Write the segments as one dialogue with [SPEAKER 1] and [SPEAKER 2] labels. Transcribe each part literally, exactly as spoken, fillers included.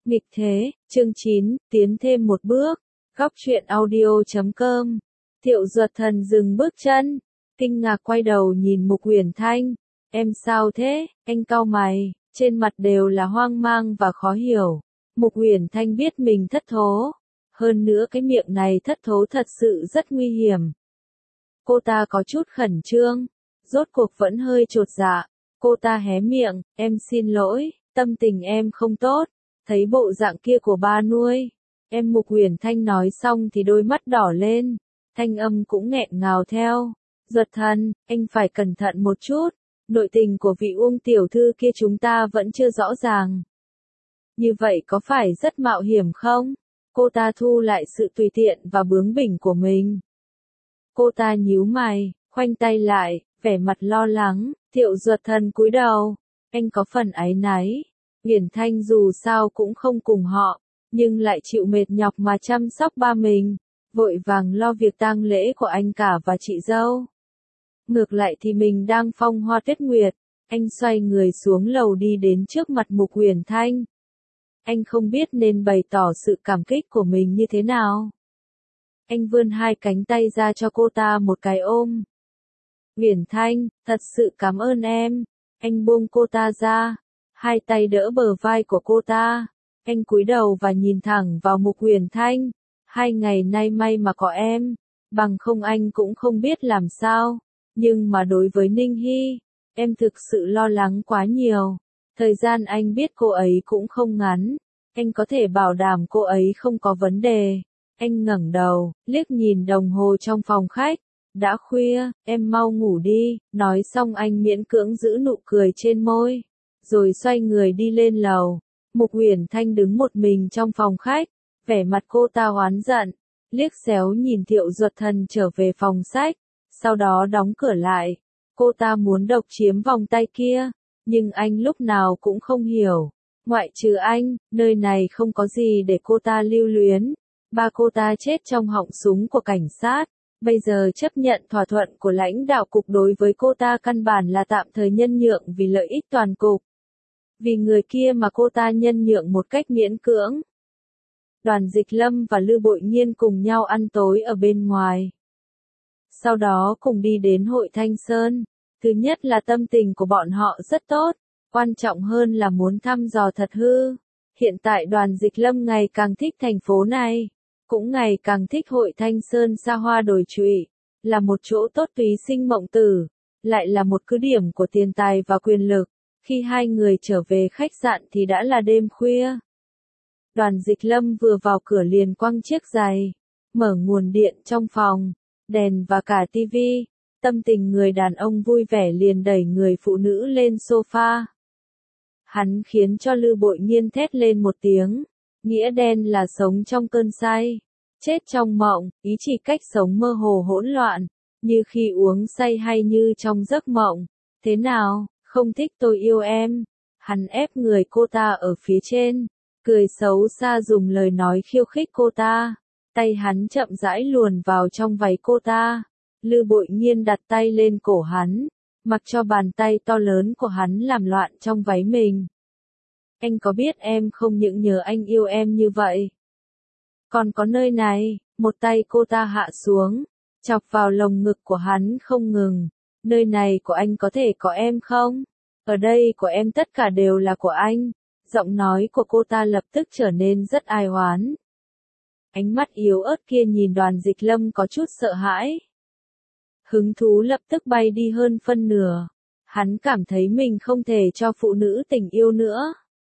[SPEAKER 1] Nghịch thế, chương chín, tiến thêm một bước. Góc truyện audio chấm com. Thiệu Duật Thần dừng bước chân, kinh ngạc quay đầu nhìn Mục Uyển Thanh. Em sao thế? Anh cau mày, trên mặt đều là hoang mang và khó hiểu. Mục Uyển Thanh biết mình thất thố. Hơn nữa cái miệng này thất thố thật sự rất nguy hiểm. Cô ta có chút khẩn trương, rốt cuộc vẫn hơi chột dạ. Cô ta hé miệng, em xin lỗi, tâm tình em không tốt. Thấy bộ dạng kia của ba nuôi, em Mục Uyển Thanh nói xong thì đôi mắt đỏ lên, thanh âm cũng nghẹn ngào theo. Duật Thần, anh phải cẩn thận một chút, nội tình của vị Uông tiểu thư kia chúng ta vẫn chưa rõ ràng. Như vậy có phải rất mạo hiểm không? Cô ta thu lại sự tùy tiện và bướng bỉnh của mình. Cô ta nhíu mày, khoanh tay lại, vẻ mặt lo lắng. Thiệu Duật Thần cúi đầu, anh có phần áy náy. Uyển Thanh dù sao cũng không cùng họ, nhưng lại chịu mệt nhọc mà chăm sóc ba mình, vội vàng lo việc tang lễ của anh cả và chị dâu. Ngược lại thì mình đang phong hoa tuyết nguyệt, anh xoay người xuống lầu đi đến trước mặt Mục Uyển Thanh. Anh không biết nên bày tỏ sự cảm kích của mình như thế nào. Anh vươn hai cánh tay ra cho cô ta một cái ôm. Uyển Thanh, thật sự cảm ơn em. Anh buông cô ta ra, hai tay đỡ bờ vai của cô ta. Anh cúi đầu và nhìn thẳng vào Mục Uyển Thanh. Hai ngày nay may mà có em, bằng không anh cũng không biết làm sao. Nhưng mà đối với Ninh Hy, em thực sự lo lắng quá nhiều. Thời gian anh biết cô ấy cũng không ngắn. Anh có thể bảo đảm cô ấy không có vấn đề. Anh ngẩng đầu, liếc nhìn đồng hồ trong phòng khách. Đã khuya, em mau ngủ đi. Nói xong anh miễn cưỡng giữ nụ cười trên môi, rồi xoay người đi lên lầu. Mục Uyển Thanh đứng một mình trong phòng khách, vẻ mặt cô ta oán giận, liếc xéo nhìn Thiệu Duật Thần trở về phòng sách, sau đó đóng cửa lại. Cô ta muốn độc chiếm vòng tay kia, nhưng anh lúc nào cũng không hiểu. Ngoại trừ anh, nơi này không có gì để cô ta lưu luyến. Ba cô ta chết trong họng súng của cảnh sát. Bây giờ chấp nhận thỏa thuận của lãnh đạo cục đối với cô ta căn bản là tạm thời nhân nhượng vì lợi ích toàn cục. Vì người kia mà cô ta nhân nhượng một cách miễn cưỡng. Đoàn Dịch Lâm và Lư Bội Nhiên cùng nhau ăn tối ở bên ngoài. Sau đó cùng đi đến hội Thanh Sơn. Thứ nhất là tâm tình của bọn họ rất tốt. Quan trọng hơn là muốn thăm dò thật hư. Hiện tại Đoàn Dịch Lâm ngày càng thích thành phố này. Cũng ngày càng thích hội Thanh Sơn xa hoa đồi trụy, là một chỗ tốt túy sinh mộng tử, lại là một cứ điểm của tiền tài và quyền lực. Khi hai người trở về khách sạn thì đã là đêm khuya. Đoàn Dịch Lâm vừa vào cửa liền quăng chiếc giày, mở nguồn điện trong phòng, đèn và cả tivi. Tâm tình người đàn ông vui vẻ liền đẩy người phụ nữ lên sofa. Hắn khiến cho Lư Bội Nhiên thét lên một tiếng. Nghĩa đen là sống trong cơn say, chết trong mộng, ý chỉ cách sống mơ hồ hỗn loạn, như khi uống say hay như trong giấc mộng. Thế nào, không thích tôi yêu em? Hắn ép người cô ta ở phía trên, cười xấu xa dùng lời nói khiêu khích cô ta. Tay hắn chậm rãi luồn vào trong váy cô ta. Lư Bội Nhiên đặt tay lên cổ hắn, mặc cho bàn tay to lớn của hắn làm loạn trong váy mình. Anh có biết em không những nhớ anh yêu em như vậy. Còn có nơi này, một tay cô ta hạ xuống, chọc vào lồng ngực của hắn không ngừng. Nơi này của anh có thể có em không? Ở đây của em tất cả đều là của anh. Giọng nói của cô ta lập tức trở nên rất ai oán. Ánh mắt yếu ớt kia nhìn Đoàn Dịch Lâm có chút sợ hãi. Hứng thú lập tức bay đi hơn phân nửa. Hắn cảm thấy mình không thể cho phụ nữ tình yêu nữa.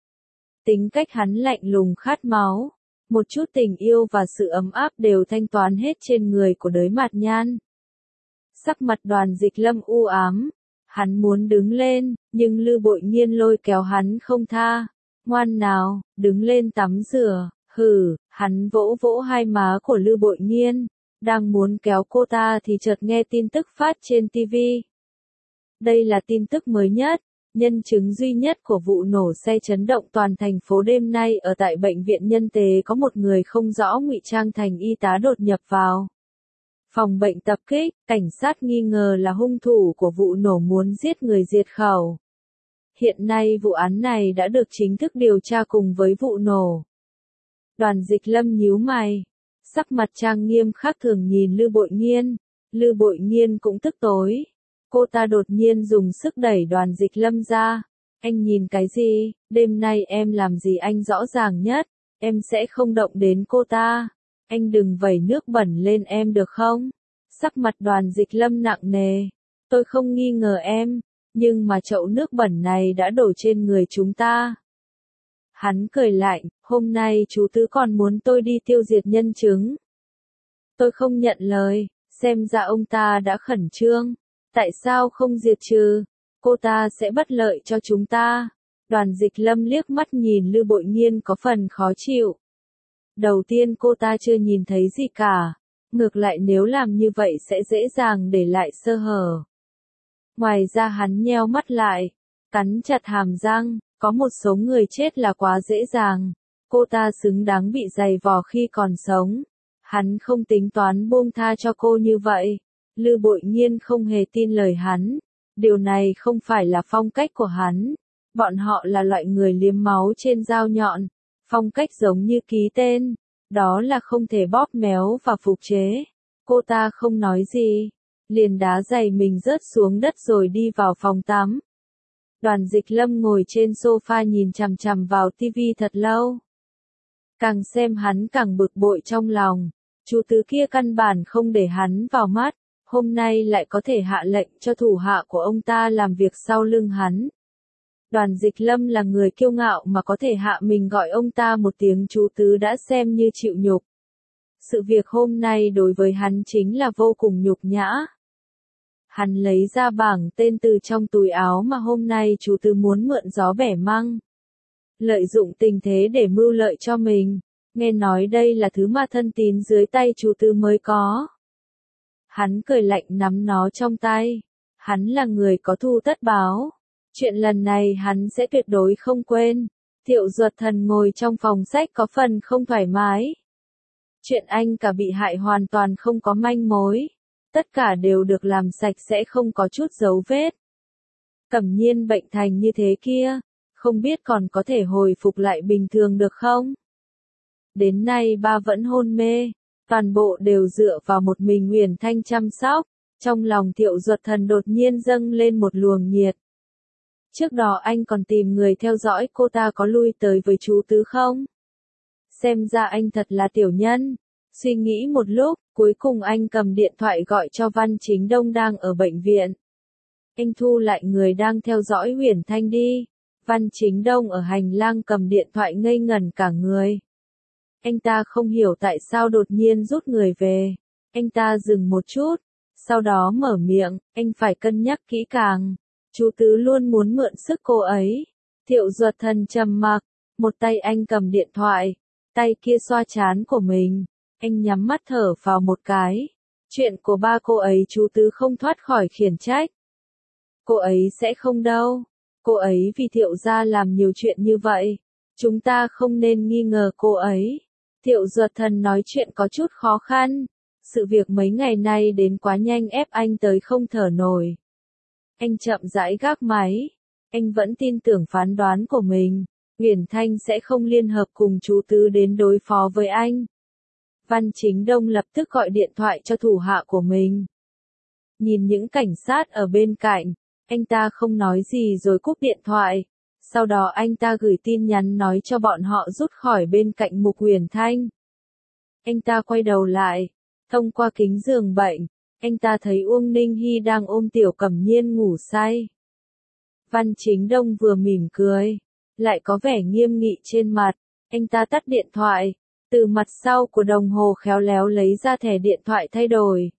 [SPEAKER 1] Tính cách hắn lạnh lùng khát máu, một chút tình yêu và sự ấm áp đều thanh toán hết trên người của đới Mạt Nhan. Sắc mặt Đoàn Dịch Lâm u ám, hắn muốn đứng lên, nhưng Lư Bội Nhiên lôi kéo hắn không tha. Ngoan nào, đứng lên tắm rửa. Hừ, hắn vỗ vỗ hai má của Lư Bội Nhiên, đang muốn kéo cô ta thì chợt nghe tin tức phát trên tivi. Đây là tin tức mới nhất. Nhân chứng duy nhất của vụ nổ xe chấn động toàn thành phố đêm nay ở tại bệnh viện Nhân Tế có một người không rõ ngụy trang thành y tá đột nhập vào phòng bệnh tập kích, cảnh sát nghi ngờ là hung thủ của vụ nổ muốn giết người diệt khẩu. Hiện nay vụ án này đã được chính thức điều tra cùng với vụ nổ. Đoàn Dịch Lâm nhíu mày, sắc mặt trang nghiêm khác thường nhìn Lư Bội Nghiên. Lư Bội Nghiên cũng tức tối. Cô ta đột nhiên dùng sức đẩy Đoàn Dịch Lâm ra. Anh nhìn cái gì, đêm nay em làm gì anh rõ ràng nhất, em sẽ không động đến cô ta. Anh đừng vẩy nước bẩn lên em được không? Sắc mặt Đoàn Dịch Lâm nặng nề. Tôi không nghi ngờ em, nhưng mà chậu nước bẩn này đã đổ trên người chúng ta. Hắn cười lạnh, hôm nay chú Tứ còn muốn tôi đi tiêu diệt nhân chứng. Tôi không nhận lời, xem ra ông ta đã khẩn trương. Tại sao không diệt trừ? Cô ta sẽ bất lợi cho chúng ta. Đoàn Dịch Lâm liếc mắt nhìn Lư Bội Nghiên có phần khó chịu. Đầu tiên cô ta chưa nhìn thấy gì cả. Ngược lại nếu làm như vậy sẽ dễ dàng để lại sơ hở. Ngoài ra hắn nheo mắt lại, cắn chặt hàm răng, có một số người chết là quá dễ dàng. Cô ta xứng đáng bị giày vò khi còn sống. Hắn không tính toán buông tha cho cô như vậy. Lư Bội Nghiên không hề tin lời hắn. Điều này không phải là phong cách của hắn. Bọn họ là loại người liếm máu trên dao nhọn. Phong cách giống như ký tên. Đó là không thể bóp méo và phục chế. Cô ta không nói gì. Liền đá giày mình rớt xuống đất rồi đi vào phòng tắm. Đoàn Dịch Lâm ngồi trên sofa nhìn chằm chằm vào tivi thật lâu. Càng xem hắn càng bực bội trong lòng. Chú Tứ kia căn bản không để hắn vào mắt. Hôm nay lại có thể hạ lệnh cho thủ hạ của ông ta làm việc sau lưng hắn. Đoàn Dịch Lâm là người kiêu ngạo mà có thể hạ mình gọi ông ta một tiếng chú Tứ đã xem như chịu nhục. Sự việc hôm nay đối với hắn chính là vô cùng nhục nhã. Hắn lấy ra bảng tên từ trong túi áo mà hôm nay chú Tứ muốn mượn gió bẻ măng. Lợi dụng tình thế để mưu lợi cho mình. Nghe nói đây là thứ mà thân tín dưới tay chú Tứ mới có. Hắn cười lạnh nắm nó trong tay. Hắn là người có thù tất báo. Chuyện lần này hắn sẽ tuyệt đối không quên. Thiệu Duật Thần ngồi trong phòng sách có phần không thoải mái. Chuyện anh cả bị hại hoàn toàn không có manh mối. Tất cả đều được làm sạch sẽ không có chút dấu vết. Cẩm Nhiên bệnh thành như thế kia. Không biết còn có thể hồi phục lại bình thường được không? Đến nay ba vẫn hôn mê. Toàn bộ đều dựa vào một mình Uyển Thanh chăm sóc. Trong lòng Thiệu Duật Thần đột nhiên dâng lên một luồng nhiệt. Trước đó anh còn tìm người theo dõi cô ta có lui tới với chú Tứ không? Xem ra anh thật là tiểu nhân. Suy nghĩ một lúc, cuối cùng anh cầm điện thoại gọi cho Văn Chính Đông đang ở bệnh viện. Anh thu lại người đang theo dõi Uyển Thanh đi. Văn Chính Đông ở hành lang cầm điện thoại ngây ngẩn cả người. Anh ta không hiểu tại sao đột nhiên rút người về. Anh ta dừng một chút, sau đó mở miệng, anh phải cân nhắc kỹ càng. Chú Tứ luôn muốn mượn sức cô ấy. Thiệu Duật Thần trầm mặc, một tay anh cầm điện thoại, tay kia xoa trán của mình. Anh nhắm mắt thở vào một cái. Chuyện của ba cô ấy chú Tứ không thoát khỏi khiển trách. Cô ấy sẽ không đâu. Cô ấy vì Thiệu gia làm nhiều chuyện như vậy. Chúng ta không nên nghi ngờ cô ấy. Thiệu Duật Thần nói chuyện có chút khó khăn. Sự việc mấy ngày nay đến quá nhanh ép anh tới không thở nổi. Anh chậm rãi gác máy. Anh vẫn tin tưởng phán đoán của mình. Uyển Thanh sẽ không liên hợp cùng chú Tứ đến đối phó với anh. Văn Chính Đông lập tức gọi điện thoại cho thủ hạ của mình. Nhìn những cảnh sát ở bên cạnh, anh ta không nói gì rồi cúp điện thoại. Sau đó anh ta gửi tin nhắn nói cho bọn họ rút khỏi bên cạnh Mục Uyển Thanh. Anh ta quay đầu lại, thông qua kính giường bệnh, anh ta thấy Uông Ninh Hy đang ôm Tiểu Cẩm Nhiên ngủ say. Văn Chính Đông vừa mỉm cười, lại có vẻ nghiêm nghị trên mặt, anh ta tắt điện thoại, từ mặt sau của đồng hồ khéo léo lấy ra thẻ điện thoại thay đổi.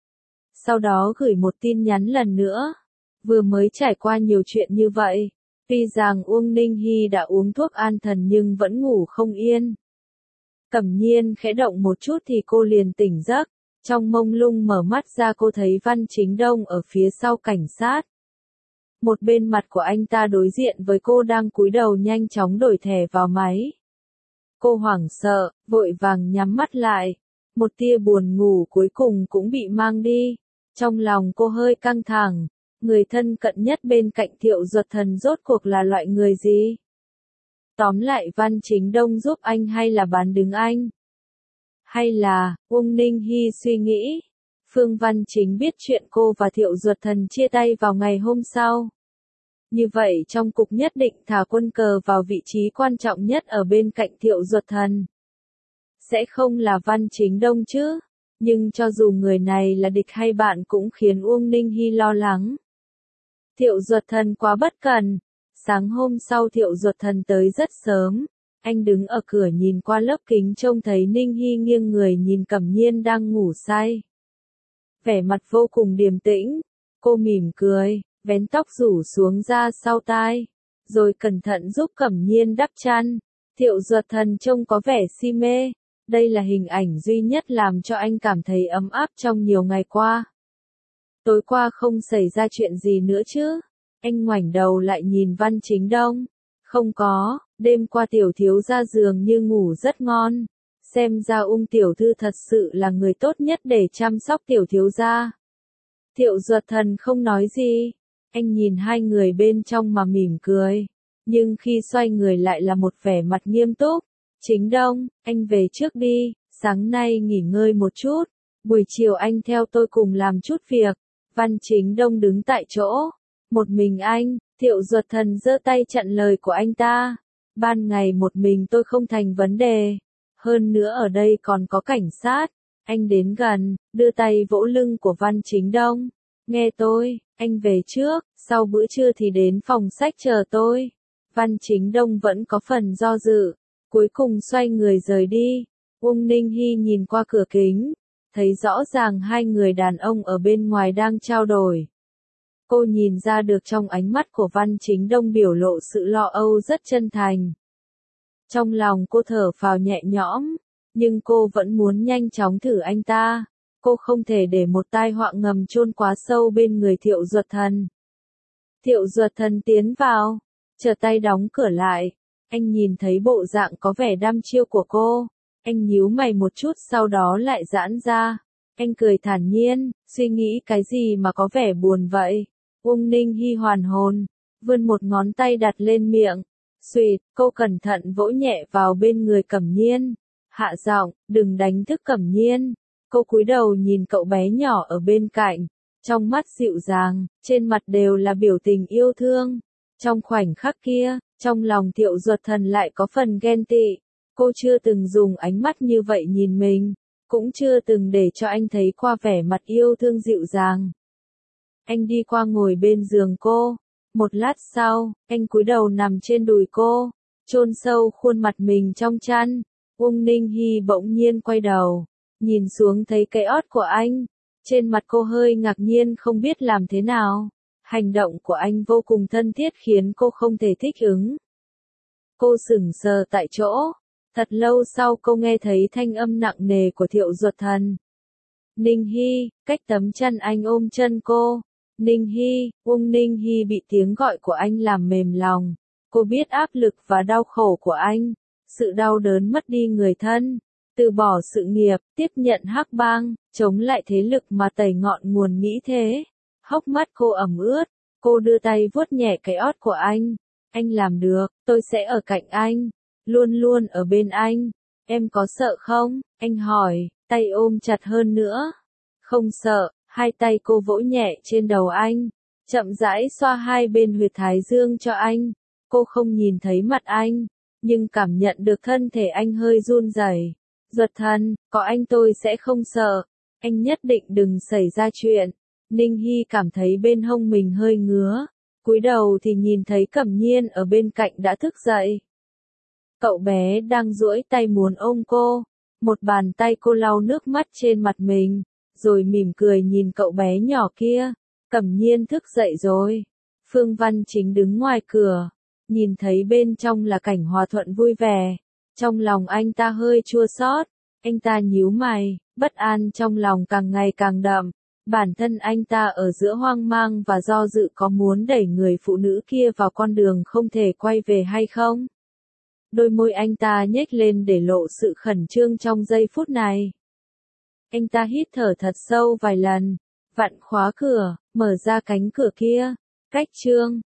[SPEAKER 1] Sau đó gửi một tin nhắn lần nữa, vừa mới trải qua nhiều chuyện như vậy. Tuy rằng Uông Ninh Hy đã uống thuốc an thần nhưng vẫn ngủ không yên. Cẩm Nhiên khẽ động một chút thì cô liền tỉnh giấc. Trong mông lung mở mắt ra cô thấy Văn Chính Đông ở phía sau cảnh sát. Một bên mặt của anh ta đối diện với cô đang cúi đầu nhanh chóng đổi thẻ vào máy. Cô hoảng sợ, vội vàng nhắm mắt lại. Một tia buồn ngủ cuối cùng cũng bị mang đi. Trong lòng cô hơi căng thẳng. Người thân cận nhất bên cạnh Thiệu Duật Thần rốt cuộc là loại người gì? Tóm lại Văn Chính Đông giúp anh hay là bán đứng anh? Hay là, Uông Ninh Hy suy nghĩ. Phương Văn Chính biết chuyện cô và Thiệu Duật Thần chia tay vào ngày hôm sau. Như vậy trong cục nhất định thả quân cờ vào vị trí quan trọng nhất ở bên cạnh Thiệu Duật Thần. Sẽ không là Văn Chính Đông chứ? Nhưng cho dù người này là địch hay bạn cũng khiến Uông Ninh Hy lo lắng. Thiệu Duật Thần quá bất cần. Sáng hôm sau Thiệu Duật Thần tới rất sớm. Anh đứng ở cửa nhìn qua lớp kính trông thấy Ninh Hy nghiêng người nhìn Cẩm Nhiên đang ngủ say. Vẻ mặt vô cùng điềm tĩnh. Cô mỉm cười, vén tóc rủ xuống ra sau tai. Rồi cẩn thận giúp Cẩm Nhiên đắp chăn. Thiệu Duật Thần trông có vẻ si mê. Đây là hình ảnh duy nhất làm cho anh cảm thấy ấm áp trong nhiều ngày qua. Tối qua không xảy ra chuyện gì nữa chứ? Anh ngoảnh đầu lại nhìn Văn Chính Đông. Không có, đêm qua tiểu thiếu gia dường như ngủ rất ngon. Xem ra Ung tiểu thư thật sự là người tốt nhất để chăm sóc tiểu thiếu gia. Thiệu Duật Thần không nói gì. Anh nhìn hai người bên trong mà mỉm cười. Nhưng khi xoay người lại là một vẻ mặt nghiêm túc. Chính Đông, anh về trước đi, sáng nay nghỉ ngơi một chút. Buổi chiều anh theo tôi cùng làm chút việc. Văn Chính Đông đứng tại chỗ. Một mình anh, Thiệu Duật Thần giơ tay chặn lời của anh ta. Ban ngày một mình tôi không thành vấn đề. Hơn nữa ở đây còn có cảnh sát. Anh đến gần, đưa tay vỗ lưng của Văn Chính Đông. Nghe tôi, anh về trước, sau bữa trưa thì đến phòng sách chờ tôi. Văn Chính Đông vẫn có phần do dự. Cuối cùng xoay người rời đi. Uông Ninh Hy nhìn qua cửa kính. Thấy rõ ràng hai người đàn ông ở bên ngoài đang trao đổi. Cô nhìn ra được trong ánh mắt của Văn Chính Đông biểu lộ sự lo âu rất chân thành. Trong lòng cô thở phào nhẹ nhõm, nhưng cô vẫn muốn nhanh chóng thử anh ta. Cô không thể để một tai họa ngầm chôn quá sâu bên người Thiệu Duật Thần. Thiệu Duật Thần tiến vào, trở tay đóng cửa lại. Anh nhìn thấy bộ dạng có vẻ đăm chiêu của cô. Anh nhíu mày một chút sau đó lại giãn ra. Anh cười thản nhiên, suy nghĩ cái gì mà có vẻ buồn vậy. Uông Ninh Hy hoàn hồn, vươn một ngón tay đặt lên miệng. Xuyệt, cô cẩn thận vỗ nhẹ vào bên người Cẩm Nhiên. Hạ giọng, đừng đánh thức Cẩm Nhiên. Cô cúi đầu nhìn cậu bé nhỏ ở bên cạnh. Trong mắt dịu dàng, trên mặt đều là biểu tình yêu thương. Trong khoảnh khắc kia, trong lòng Thiệu Duật Thần lại có phần ghen tị. Cô chưa từng dùng ánh mắt như vậy nhìn mình. Cũng chưa từng để cho anh thấy qua vẻ mặt yêu thương dịu dàng. Anh đi qua ngồi bên giường cô. Một lát sau, anh cúi đầu nằm trên đùi cô, chôn sâu khuôn mặt mình trong chăn. Uông Ninh Hy bỗng nhiên quay đầu, nhìn xuống thấy cái ót của anh. Trên mặt cô hơi ngạc nhiên không biết làm thế nào. Hành động của anh vô cùng thân thiết khiến cô không thể thích ứng. Cô sững sờ tại chỗ. Thật lâu sau cô nghe thấy thanh âm nặng nề của Thiệu Duật Thần. Ninh Hy, cách tấm chăn anh ôm chân cô. Ninh Hy, Uông Ninh Hy bị tiếng gọi của anh làm mềm lòng. Cô biết áp lực và đau khổ của anh. Sự đau đớn mất đi người thân. Từ bỏ sự nghiệp, tiếp nhận hắc bang, chống lại thế lực mà tẩy ngọn nguồn nghĩ thế. Hốc mắt cô ẩm ướt. Cô đưa tay vuốt nhẹ cái ót của anh. Anh làm được, tôi sẽ ở cạnh anh. Luôn luôn ở bên anh. Em có sợ không? Anh hỏi, tay ôm chặt hơn nữa. Không sợ, hai tay cô vỗ nhẹ trên đầu anh. Chậm rãi xoa hai bên huyệt thái dương cho anh. Cô không nhìn thấy mặt anh, nhưng cảm nhận được thân thể anh hơi run rẩy. Duật Thần, có anh tôi sẽ không sợ. Anh nhất định đừng xảy ra chuyện. Ninh Hy cảm thấy bên hông mình hơi ngứa. Cúi đầu thì nhìn thấy Cẩm Nhiên ở bên cạnh đã thức dậy. Cậu bé đang duỗi tay muốn ôm cô. Một bàn tay cô lau nước mắt trên mặt mình, rồi mỉm cười nhìn cậu bé nhỏ kia. Cẩm Nhiên thức dậy rồi. Phương Văn Chính đứng ngoài cửa, nhìn thấy bên trong là cảnh hòa thuận vui vẻ. Trong lòng anh ta hơi chua xót. Anh ta nhíu mày, bất an trong lòng càng ngày càng đậm. Bản thân anh ta ở giữa hoang mang và do dự có muốn đẩy người phụ nữ kia vào con đường không thể quay về hay không. Đôi môi anh ta nhếch lên để lộ sự khẩn trương trong giây phút này. Anh ta hít thở thật sâu vài lần, Vặn khóa cửa, mở ra cánh cửa kia. Cách chương